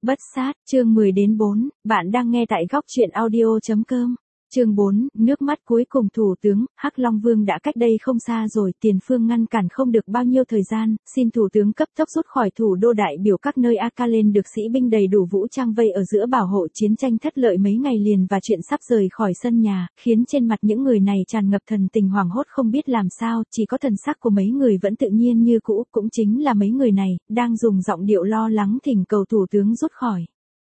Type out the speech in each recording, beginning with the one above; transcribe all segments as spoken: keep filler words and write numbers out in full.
Bất sát, chương mười đến bốn, bạn đang nghe tại góc truyện audio.com. Chương bốn, nước mắt cuối cùng thủ tướng, Hắc Long Vương đã cách đây không xa rồi, Tiền Phương ngăn cản không được bao nhiêu thời gian, xin thủ tướng cấp tốc rút khỏi thủ đô đại biểu các nơi Akalen được sĩ binh đầy đủ vũ trang vây ở giữa bảo hộ chiến tranh thất lợi mấy ngày liền và chuyện sắp rời khỏi sân nhà, khiến trên mặt những người này tràn ngập thần tình hoảng hốt không biết làm sao, chỉ có thần sắc của mấy người vẫn tự nhiên như cũ, cũng chính là mấy người này, đang dùng giọng điệu lo lắng thỉnh cầu thủ tướng rút khỏi.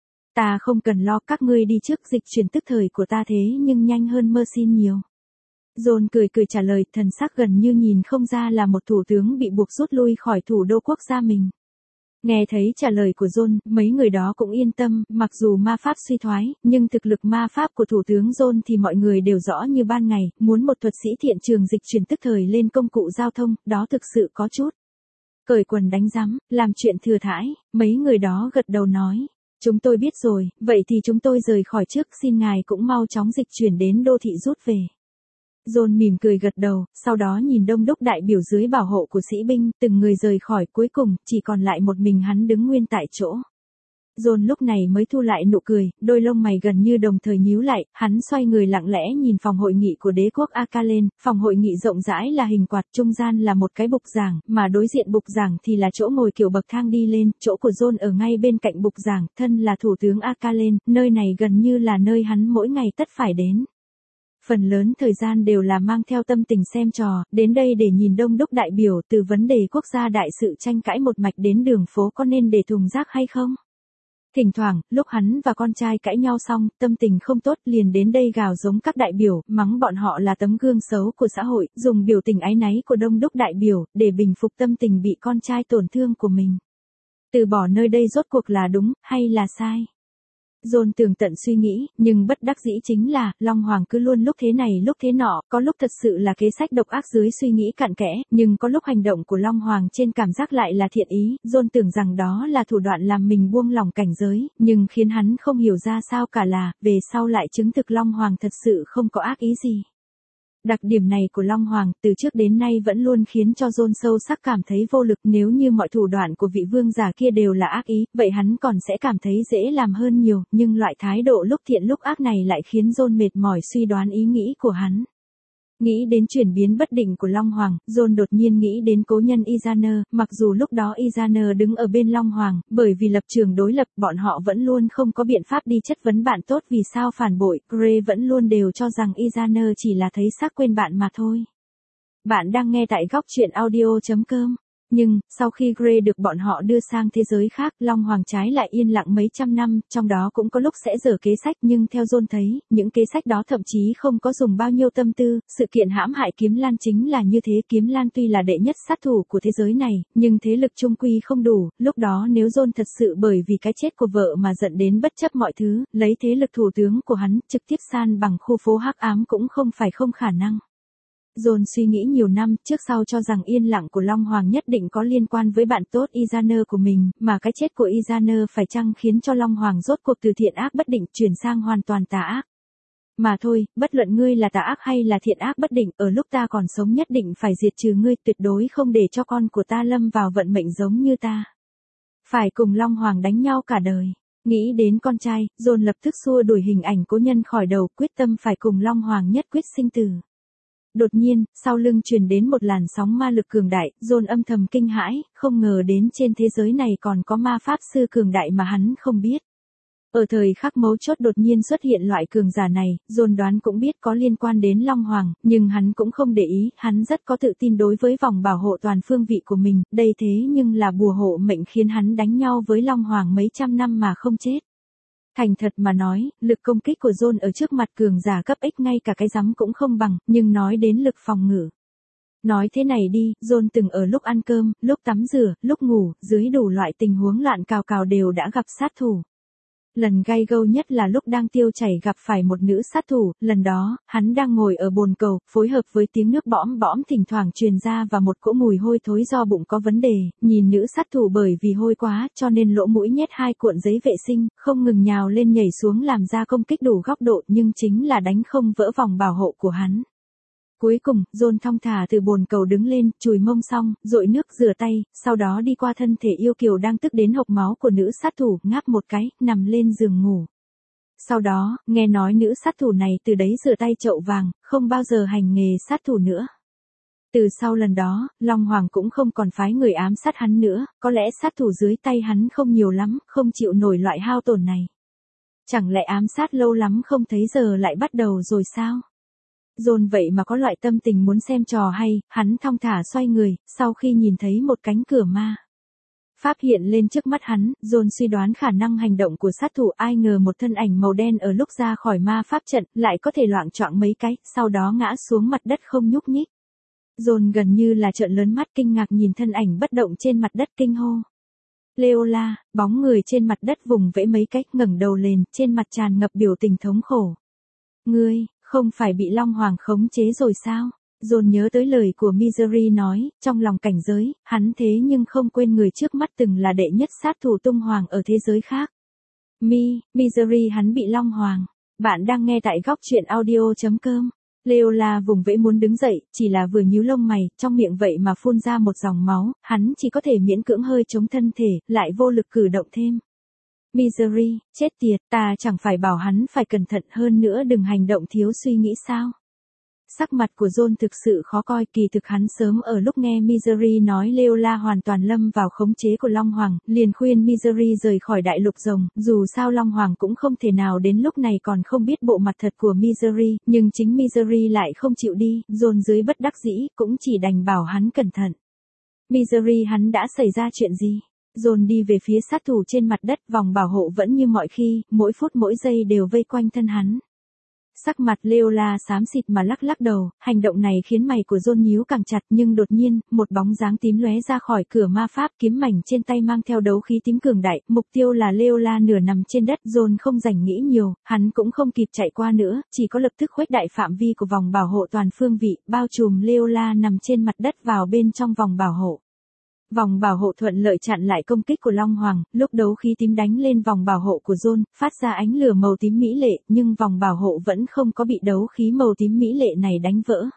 Ta không cần lo, các ngươi đi trước, dịch chuyển tức thời của ta thế nhưng nhanh hơn mơ xin nhiều. John cười cười trả lời, thần sắc gần như nhìn không ra là một thủ tướng bị buộc rút lui khỏi thủ đô quốc gia mình. Nghe thấy trả lời của John, mấy người đó cũng yên tâm, mặc dù ma pháp suy thoái, nhưng thực lực ma pháp của thủ tướng John thì mọi người đều rõ như ban ngày, muốn một thuật sĩ thiện trường dịch chuyển tức thời lên công cụ giao thông, đó thực sự có chút cởi quần đánh rắm, làm chuyện thừa thãi, mấy người đó gật đầu nói. Chúng tôi biết rồi, vậy thì chúng tôi rời khỏi trước, xin ngài cũng mau chóng dịch chuyển đến đô thị rút về. John mỉm cười gật đầu, sau đó nhìn đông đúc đại biểu dưới bảo hộ của sĩ binh, từng người rời khỏi, cuối cùng, chỉ còn lại một mình hắn đứng nguyên tại chỗ. John lúc này mới thu lại nụ cười, đôi lông mày gần như đồng thời nhíu lại, hắn xoay người lặng lẽ nhìn phòng hội nghị của đế quốc Akalen, phòng hội nghị rộng rãi là hình quạt, trung gian là một cái bục giảng, mà đối diện bục giảng thì là chỗ ngồi kiểu bậc thang đi lên, chỗ của John ở ngay bên cạnh bục giảng, thân là thủ tướng Akalen, nơi này gần như là nơi hắn mỗi ngày tất phải đến. Phần lớn thời gian đều là mang theo tâm tình xem trò, đến đây để nhìn đông đúc đại biểu, từ vấn đề quốc gia đại sự tranh cãi một mạch đến đường phố có nên để thùng rác hay không. Thỉnh thoảng, lúc hắn và con trai cãi nhau xong, tâm tình không tốt liền đến đây gào giống các đại biểu, mắng bọn họ là tấm gương xấu của xã hội, dùng biểu tình áy náy của đông đúc đại biểu, để bình phục tâm tình bị con trai tổn thương của mình. Từ bỏ nơi đây rốt cuộc là đúng, hay là sai? John tường tận suy nghĩ, nhưng bất đắc dĩ chính là, Long Hoàng cứ luôn lúc thế này lúc thế nọ, có lúc thật sự là kế sách độc ác dưới suy nghĩ cặn kẽ, nhưng có lúc hành động của Long Hoàng trên cảm giác lại là thiện ý, John tưởng rằng đó là thủ đoạn làm mình buông lỏng cảnh giới, nhưng khiến hắn không hiểu ra sao cả là, về sau lại chứng thực Long Hoàng thật sự không có ác ý gì. Đặc điểm này của Long Hoàng từ trước đến nay vẫn luôn khiến cho John sâu sắc cảm thấy vô lực, nếu như mọi thủ đoạn của vị vương giả kia đều là ác ý, vậy hắn còn sẽ cảm thấy dễ làm hơn nhiều, nhưng loại thái độ lúc thiện lúc ác này lại khiến John mệt mỏi suy đoán ý nghĩ của hắn. Nghĩ đến chuyển biến bất định của Long Hoàng, John đột nhiên nghĩ đến cố nhân Izana, mặc dù lúc đó Izana đứng ở bên Long Hoàng, bởi vì lập trường đối lập, bọn họ vẫn luôn không có biện pháp đi chất vấn bạn tốt vì sao phản bội, Gray vẫn luôn đều cho rằng Izana chỉ là thấy xác quên bạn mà thôi. Bạn đang nghe tại góc truyện audio.com. Nhưng, sau khi Gray được bọn họ đưa sang thế giới khác, Long Hoàng trái lại yên lặng mấy trăm năm, trong đó cũng có lúc sẽ dở kế sách, nhưng theo John thấy, những kế sách đó thậm chí không có dùng bao nhiêu tâm tư, sự kiện hãm hại Kiếm Lan chính là như thế, Kiếm Lan tuy là đệ nhất sát thủ của thế giới này, nhưng thế lực trung quy không đủ, lúc đó nếu John thật sự bởi vì cái chết của vợ mà giận đến bất chấp mọi thứ, lấy thế lực thủ tướng của hắn, trực tiếp san bằng khu phố hắc ám cũng không phải không khả năng. John suy nghĩ nhiều năm, trước sau cho rằng yên lặng của Long Hoàng nhất định có liên quan với bạn tốt Izana của mình, mà cái chết của Izana phải chăng khiến cho Long Hoàng rốt cuộc từ thiện ác bất định chuyển sang hoàn toàn tà ác. Mà thôi, bất luận ngươi là tà ác hay là thiện ác bất định, ở lúc ta còn sống nhất định phải diệt trừ ngươi, tuyệt đối không để cho con của ta lâm vào vận mệnh giống như ta. Phải cùng Long Hoàng đánh nhau cả đời. Nghĩ đến con trai, John lập tức xua đuổi hình ảnh cố nhân khỏi đầu, quyết tâm phải cùng Long Hoàng nhất quyết sinh tử. Đột nhiên, sau lưng truyền đến một làn sóng ma lực cường đại, John âm thầm kinh hãi, không ngờ đến trên thế giới này còn có ma pháp sư cường đại mà hắn không biết. Ở thời khắc mấu chốt đột nhiên xuất hiện loại cường giả này, John đoán cũng biết có liên quan đến Long Hoàng, nhưng hắn cũng không để ý, hắn rất có tự tin đối với vòng bảo hộ toàn phương vị của mình, đây thế nhưng là bùa hộ mệnh khiến hắn đánh nhau với Long Hoàng mấy trăm năm mà không chết. Thành thật mà nói, lực công kích của John ở trước mặt cường giả cấp X ngay cả cái rắm cũng không bằng, nhưng nói đến lực phòng ngự. Nói thế này đi, John từng ở lúc ăn cơm, lúc tắm rửa, lúc ngủ, dưới đủ loại tình huống loạn cào cào đều đã gặp sát thủ. Lần gay gâu nhất là lúc đang tiêu chảy gặp phải một nữ sát thủ, lần đó, hắn đang ngồi ở bồn cầu, phối hợp với tiếng nước bõm bõm thỉnh thoảng truyền ra và một cỗ mùi hôi thối do bụng có vấn đề, nhìn nữ sát thủ bởi vì hôi quá, cho nên lỗ mũi nhét hai cuộn giấy vệ sinh, không ngừng nhào lên nhảy xuống làm ra công kích đủ góc độ nhưng chính là đánh không vỡ vòng bảo hộ của hắn. Cuối cùng, John thong thả từ bồn cầu đứng lên, chùi mông xong, dội nước rửa tay, sau đó đi qua thân thể yêu kiều đang tức đến hộc máu của nữ sát thủ, ngáp một cái, nằm lên giường ngủ. Sau đó, nghe nói nữ sát thủ này từ đấy rửa tay chậu vàng, không bao giờ hành nghề sát thủ nữa. Từ sau lần đó, Long Hoàng cũng không còn phái người ám sát hắn nữa, có lẽ sát thủ dưới tay hắn không nhiều lắm, không chịu nổi loại hao tổn này. Chẳng lẽ ám sát lâu lắm không thấy giờ lại bắt đầu rồi sao? John vậy mà có loại tâm tình muốn xem trò hay, hắn thong thả xoay người, sau khi nhìn thấy một cánh cửa ma pháp hiện lên trước mắt hắn, John suy đoán khả năng hành động của sát thủ, ai ngờ một thân ảnh màu đen ở lúc ra khỏi ma pháp trận, lại có thể loạng choạng mấy cái, sau đó ngã xuống mặt đất không nhúc nhích. John gần như là trợn lớn mắt kinh ngạc nhìn thân ảnh bất động trên mặt đất kinh hô. Leola, bóng người trên mặt đất vùng vẫy mấy cách ngẩng đầu lên, trên mặt tràn ngập biểu tình thống khổ. Ngươi, không phải bị Long Hoàng khống chế rồi sao? John nhớ tới lời của Misery nói, trong lòng cảnh giới, hắn thế nhưng không quên người trước mắt từng là đệ nhất sát thủ tung hoàng ở thế giới khác. Mi, Misery hắn bị Long Hoàng. Bạn đang nghe tại góc truyện audio chấm com. Leola vùng vẫy muốn đứng dậy, chỉ là vừa nhíu lông mày, trong miệng vậy mà phun ra một dòng máu, hắn chỉ có thể miễn cưỡng hơi chống thân thể, lại vô lực cử động thêm. Misery, chết tiệt, ta chẳng phải bảo hắn phải cẩn thận hơn nữa đừng hành động thiếu suy nghĩ sao? Sắc mặt của John thực sự khó coi, kỳ thực hắn sớm ở lúc nghe Misery nói Leola hoàn toàn lâm vào khống chế của Long Hoàng, liền khuyên Misery rời khỏi đại lục rồng, dù sao Long Hoàng cũng không thể nào đến lúc này còn không biết bộ mặt thật của Misery, nhưng chính Misery lại không chịu đi, John dưới bất đắc dĩ, cũng chỉ đành bảo hắn cẩn thận. Misery hắn đã xảy ra chuyện gì? John đi về phía sát thủ trên mặt đất, vòng bảo hộ vẫn như mọi khi, mỗi phút mỗi giây đều vây quanh thân hắn. Sắc mặt Leola xám xịt mà lắc lắc đầu, hành động này khiến mày của John nhíu càng chặt, nhưng đột nhiên, một bóng dáng tím lóe ra khỏi cửa ma pháp, kiếm mảnh trên tay mang theo đấu khí tím cường đại, mục tiêu là Leola nửa nằm trên đất. John không rảnh nghĩ nhiều, hắn cũng không kịp chạy qua nữa, chỉ có lập tức khuếch đại phạm vi của vòng bảo hộ toàn phương vị, bao trùm Leola nằm trên mặt đất vào bên trong vòng bảo hộ. Vòng bảo hộ thuận lợi chặn lại công kích của Long Hoàng, lúc đấu khí tím đánh lên vòng bảo hộ của John, phát ra ánh lửa màu tím mỹ lệ, nhưng vòng bảo hộ vẫn không có bị đấu khí màu tím mỹ lệ này đánh vỡ.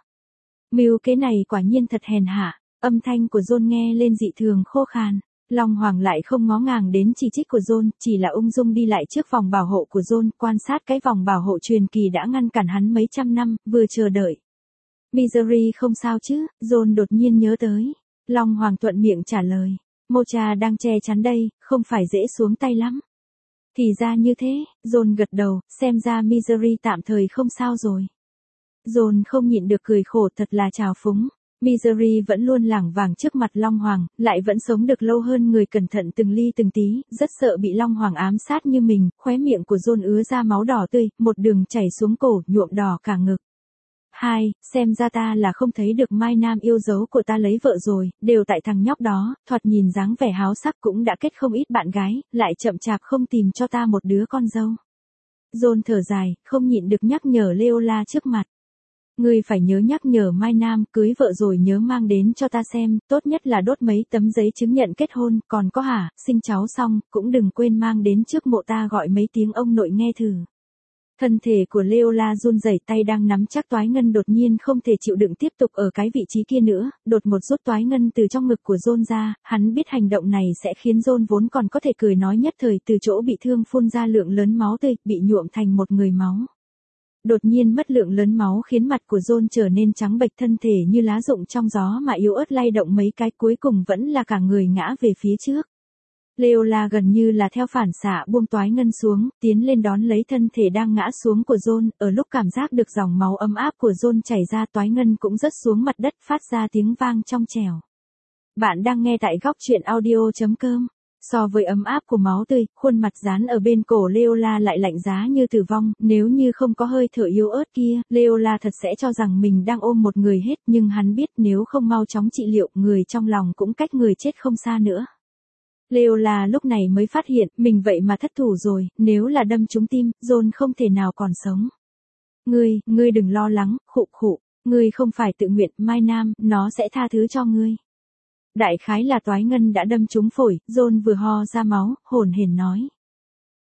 Mưu kế này quả nhiên thật hèn hạ, âm thanh của John nghe lên dị thường khô khan. Long Hoàng lại không ngó ngàng đến chỉ trích của John, chỉ là ung dung đi lại trước vòng bảo hộ của John, quan sát cái vòng bảo hộ truyền kỳ đã ngăn cản hắn mấy trăm năm, vừa chờ đợi. Misery không sao chứ? John đột nhiên nhớ tới. Long Hoàng thuận miệng trả lời, Mocha đang che chắn đây, không phải dễ xuống tay lắm. Thì ra như thế, John gật đầu, xem ra Misery tạm thời không sao rồi. John không nhịn được cười khổ, thật là trào phúng. Misery vẫn luôn lảng vảng trước mặt Long Hoàng, lại vẫn sống được lâu hơn người, cẩn thận từng ly từng tí, rất sợ bị Long Hoàng ám sát như mình. Khóe miệng của John ứa ra máu đỏ tươi, một đường chảy xuống cổ, nhuộm đỏ cả ngực. Hai, xem ra ta là không thấy được Mai Nam yêu dấu của ta lấy vợ rồi, đều tại thằng nhóc đó, thoạt nhìn dáng vẻ háo sắc cũng đã kết không ít bạn gái, lại chậm chạp không tìm cho ta một đứa con dâu. John thở dài, không nhịn được nhắc nhở Leola trước mặt. Ngươi phải nhớ nhắc nhở Mai Nam, cưới vợ rồi nhớ mang đến cho ta xem, tốt nhất là đốt mấy tấm giấy chứng nhận kết hôn, còn có hả, sinh cháu xong, cũng đừng quên mang đến trước mộ ta gọi mấy tiếng ông nội nghe thử. Thân thể của Leola run rẩy, tay đang nắm chắc toái ngân đột nhiên không thể chịu đựng tiếp tục ở cái vị trí kia nữa, đột một rút toái ngân từ trong ngực của John ra, hắn biết hành động này sẽ khiến John vốn còn có thể cười nói nhất thời từ chỗ bị thương phun ra lượng lớn máu tươi, bị nhuộm thành một người máu. Đột nhiên mất lượng lớn máu khiến mặt của John trở nên trắng bệch, thân thể như lá rụng trong gió mà yếu ớt lay động mấy cái, cuối cùng vẫn là cả người ngã về phía trước. Leola gần như là theo phản xạ buông toái ngân xuống, tiến lên đón lấy thân thể đang ngã xuống của John, ở lúc cảm giác được dòng máu ấm áp của John chảy ra, toái ngân cũng rớt xuống mặt đất, phát ra tiếng vang trong trẻo. Bạn đang nghe tại góc truyện audio chấm com. So với ấm áp của máu tươi, khuôn mặt dán ở bên cổ Leola lại lạnh giá như tử vong, nếu như không có hơi thở yếu ớt kia, Leola thật sẽ cho rằng mình đang ôm một người hết, nhưng hắn biết nếu không mau chóng trị liệu, người trong lòng cũng cách người chết không xa nữa. Leola lúc này mới phát hiện, mình vậy mà thất thủ rồi, nếu là đâm trúng tim, John không thể nào còn sống. Ngươi, ngươi đừng lo lắng, khụ khụ, ngươi không phải tự nguyện, Mai Nam, nó sẽ tha thứ cho ngươi. Đại khái là toái ngân đã đâm trúng phổi, John vừa ho ra máu, hổn hển nói.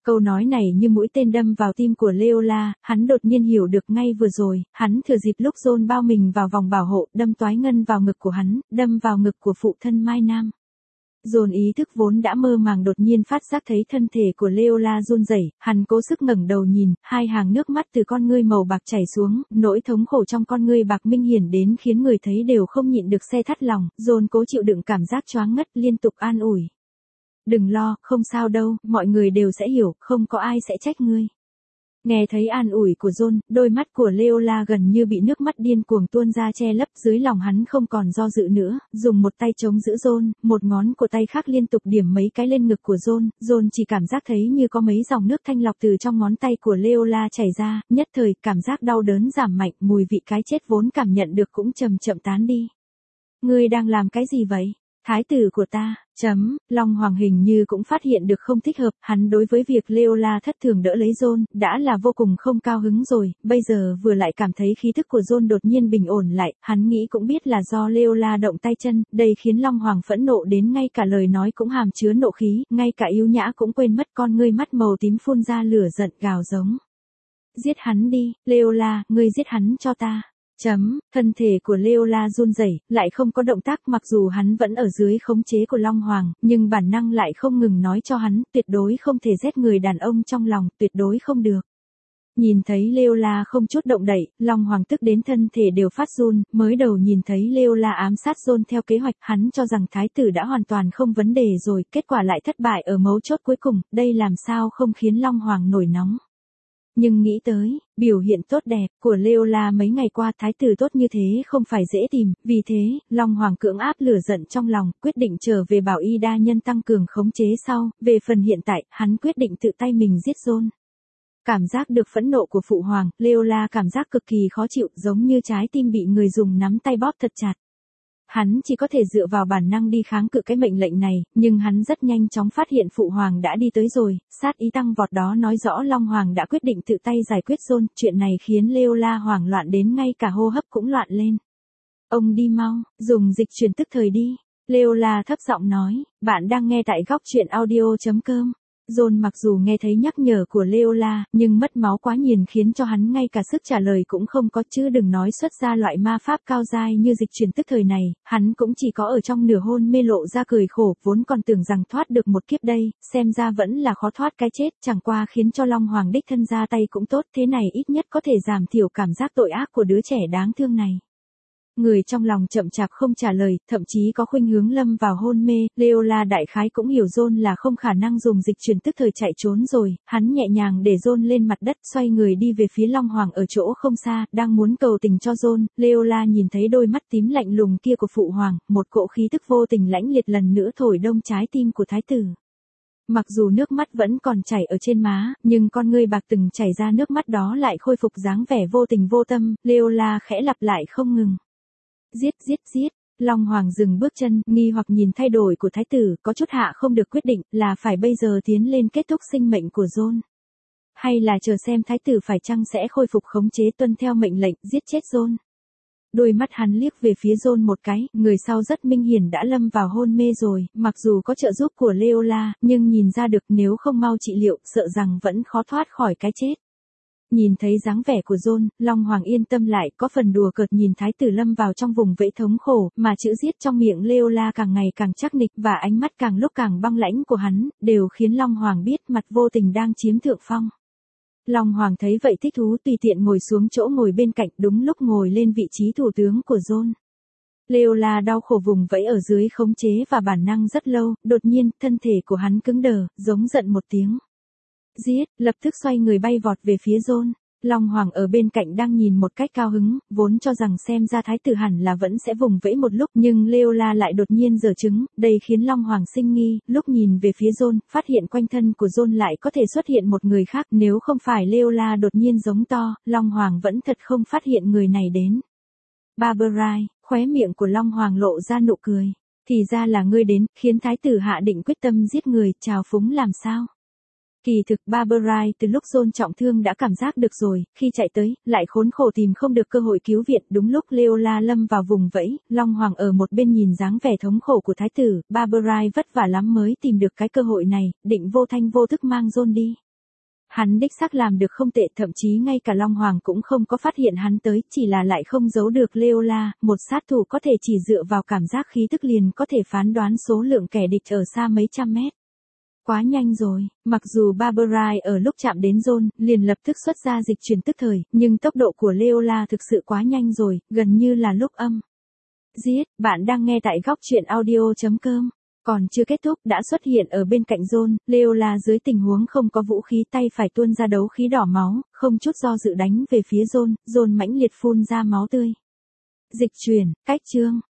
Câu nói này như mũi tên đâm vào tim của Leola, hắn đột nhiên hiểu được ngay vừa rồi, hắn thừa dịp lúc John bao mình vào vòng bảo hộ, đâm toái ngân vào ngực của hắn, đâm vào ngực của phụ thân Mai Nam. John ý thức vốn đã mơ màng đột nhiên phát giác thấy thân thể của Leola run rẩy, hắn cố sức ngẩng đầu nhìn, hai hàng nước mắt từ con ngươi màu bạc chảy xuống, nỗi thống khổ trong con ngươi bạc minh hiển đến khiến người thấy đều không nhịn được se thắt lòng. John cố chịu đựng cảm giác choáng ngất, liên tục an ủi. Đừng lo, không sao đâu, mọi người đều sẽ hiểu, không có ai sẽ trách ngươi. Nghe thấy an ủi của John, đôi mắt của Leola gần như bị nước mắt điên cuồng tuôn ra che lấp, dưới lòng hắn không còn do dự nữa, dùng một tay chống giữ John, một ngón của tay khác liên tục điểm mấy cái lên ngực của John, John chỉ cảm giác thấy như có mấy dòng nước thanh lọc từ trong ngón tay của Leola chảy ra, nhất thời cảm giác đau đớn giảm mạnh, mùi vị cái chết vốn cảm nhận được cũng chậm chậm tán đi. Ngươi đang làm cái gì vậy? Thái tử của ta, chấm, Long Hoàng hình như cũng phát hiện được không thích hợp, hắn đối với việc Leola thất thường đỡ lấy John, đã là vô cùng không cao hứng rồi, bây giờ vừa lại cảm thấy khí thức của John đột nhiên bình ổn lại, hắn nghĩ cũng biết là do Leola động tay chân, đây khiến Long Hoàng phẫn nộ đến ngay cả lời nói cũng hàm chứa nộ khí, ngay cả yếu nhã cũng quên mất, con ngươi mắt màu tím phun ra lửa giận gào giống. Giết hắn đi, Leola, ngươi giết hắn cho ta. Chấm, thân thể của Leola run rẩy, lại không có động tác, mặc dù hắn vẫn ở dưới khống chế của Long Hoàng, nhưng bản năng lại không ngừng nói cho hắn, tuyệt đối không thể giết người đàn ông trong lòng, tuyệt đối không được. Nhìn thấy Leola không chút động đậy, Long Hoàng tức đến thân thể đều phát run, mới đầu nhìn thấy Leola ám sát John theo kế hoạch, hắn cho rằng thái tử đã hoàn toàn không vấn đề rồi, kết quả lại thất bại ở mấu chốt cuối cùng, đây làm sao không khiến Long Hoàng nổi nóng. Nhưng nghĩ tới, biểu hiện tốt đẹp của Leola mấy ngày qua, thái tử tốt như thế không phải dễ tìm, vì thế, Long Hoàng cưỡng áp lửa giận trong lòng, quyết định trở về bảo y đa nhân tăng cường khống chế sau, về phần hiện tại, hắn quyết định tự tay mình giết John. Cảm giác được phẫn nộ của phụ hoàng, Leola cảm giác cực kỳ khó chịu, giống như trái tim bị người dùng nắm tay bóp thật chặt. Hắn chỉ có thể dựa vào bản năng đi kháng cự cái mệnh lệnh này, nhưng hắn rất nhanh chóng phát hiện phụ hoàng đã đi tới rồi, sát ý tăng vọt đó nói rõ Long Hoàng đã quyết định tự tay giải quyết John, chuyện này khiến Leola hoảng loạn đến ngay cả hô hấp cũng loạn lên. Ông đi mau, dùng dịch truyền tức thời đi. Leola thấp giọng nói, bạn đang nghe tại góc truyện audio chấm com. John mặc dù nghe thấy nhắc nhở của Leola, nhưng mất máu quá nhiệt khiến cho hắn ngay cả sức trả lời cũng không có, chứ đừng nói xuất ra loại ma pháp cao dai như dịch truyền tức thời này, hắn cũng chỉ có ở trong nửa hôn mê lộ ra cười khổ, vốn còn tưởng rằng thoát được một kiếp đây, xem ra vẫn là khó thoát cái chết, chẳng qua khiến cho Long Hoàng đích thân ra tay cũng tốt, thế này ít nhất có thể giảm thiểu cảm giác tội ác của đứa trẻ đáng thương này. Người trong lòng chậm chạp không trả lời, thậm chí có khuynh hướng lâm vào hôn mê, Leola đại khái cũng hiểu John là không khả năng dùng dịch truyền tức thời chạy trốn rồi, hắn nhẹ nhàng để John lên mặt đất, xoay người đi về phía Long Hoàng ở chỗ không xa, đang muốn cầu tình cho John, Leola nhìn thấy đôi mắt tím lạnh lùng kia của phụ hoàng, một cỗ khí tức vô tình lãnh liệt lần nữa thổi đông trái tim của thái tử. Mặc dù nước mắt vẫn còn chảy ở trên má, nhưng con ngươi bạc từng chảy ra nước mắt đó lại khôi phục dáng vẻ vô tình vô tâm, Leola khẽ lặp lại không ngừng. Giết, giết, giết. Long Hoàng dừng bước chân, nghi hoặc nhìn thay đổi của thái tử, có chút hạ không được quyết định, là phải bây giờ tiến lên kết thúc sinh mệnh của John. Hay là chờ xem thái tử phải chăng sẽ khôi phục khống chế tuân theo mệnh lệnh, giết chết John. Đôi mắt hắn liếc về phía John một cái, người sau rất minh hiển đã lâm vào hôn mê rồi, mặc dù có trợ giúp của Leola, nhưng nhìn ra được nếu không mau trị liệu, sợ rằng vẫn khó thoát khỏi cái chết. Nhìn thấy dáng vẻ của John, Long Hoàng yên tâm lại, có phần đùa cợt nhìn thái tử lâm vào trong vùng vẫy thống khổ, mà chữ giết trong miệng Leola càng ngày càng chắc nịch và ánh mắt càng lúc càng băng lãnh của hắn, đều khiến Long Hoàng biết mặt vô tình đang chiếm thượng phong. Long Hoàng thấy vậy thích thú tùy tiện ngồi xuống chỗ ngồi bên cạnh, đúng lúc ngồi lên vị trí thủ tướng của John. Leola đau khổ vùng vẫy ở dưới khống chế và bản năng rất lâu, đột nhiên, thân thể của hắn cứng đờ, giống giận một tiếng. Giết, lập tức xoay người bay vọt về phía John. Long Hoàng ở bên cạnh đang nhìn một cách cao hứng, vốn cho rằng xem ra thái tử hẳn là vẫn sẽ vùng vẫy một lúc, nhưng Leola lại đột nhiên giở trứng, đây khiến Long Hoàng sinh nghi, lúc nhìn về phía John, phát hiện quanh thân của John lại có thể xuất hiện một người khác, nếu không phải Leola đột nhiên giống to, Long Hoàng vẫn thật không phát hiện người này đến. Barberai, khóe miệng của Long Hoàng lộ ra nụ cười, thì ra là ngươi đến, khiến thái tử hạ định quyết tâm giết người, trào phúng làm sao? Kỳ thực Barberai từ lúc John trọng thương đã cảm giác được rồi, khi chạy tới, lại khốn khổ tìm không được cơ hội cứu viện, đúng lúc Leola lâm vào vùng vẫy, Long Hoàng ở một bên nhìn dáng vẻ thống khổ của thái tử, Barberai vất vả lắm mới tìm được cái cơ hội này, định vô thanh vô thức mang John đi. Hắn đích xác làm được không tệ, thậm chí ngay cả Long Hoàng cũng không có phát hiện hắn tới, chỉ là lại không giấu được Leola, một sát thủ có thể chỉ dựa vào cảm giác khí tức liền có thể phán đoán số lượng kẻ địch ở xa mấy trăm mét. Quá nhanh rồi, mặc dù Barberine ở lúc chạm đến John, liền lập tức xuất ra dịch chuyển tức thời, nhưng tốc độ của Leola thực sự quá nhanh rồi, gần như là lúc âm. Giết, bạn đang nghe tại góc truyện audio.com. Còn chưa kết thúc đã xuất hiện ở bên cạnh John, Leola dưới tình huống không có vũ khí tay phải tuôn ra đấu khí đỏ máu, không chút do dự đánh về phía John, John mãnh liệt phun ra máu tươi. Dịch chuyển, cách chương,